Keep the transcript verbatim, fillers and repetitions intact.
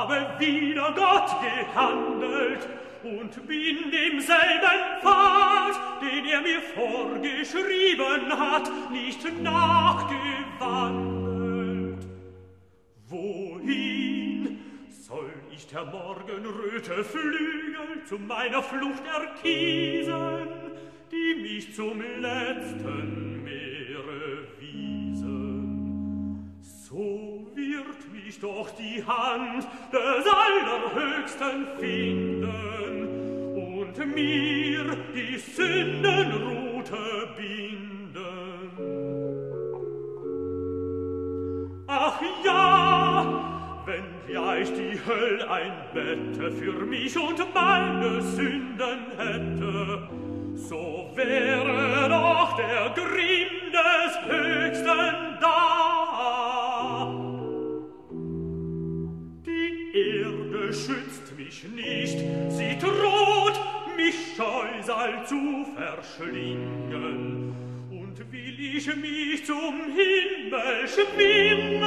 habe wieder Gott gehandelt und bin demselben Pfad, den er mir vorgeschrieben hat, nicht nachgewandelt. Wohin soll ich der Morgenröte Flügel zu meiner Flucht erkiesen, die mich zum letzten Meere wiesen? So wird mich doch die Hand des Allerhöchsten finden und mir die Sündenrute binden. Ach ja, wenn gleich die Höll ein Bette für mich und meine Sünden hätte, so wäre doch der Grimm des Höchsten da. Die Erde schützt mich nicht, sie droht, mich Scheusal zu verschlingen. Und will ich mich zum Himmel schwingen,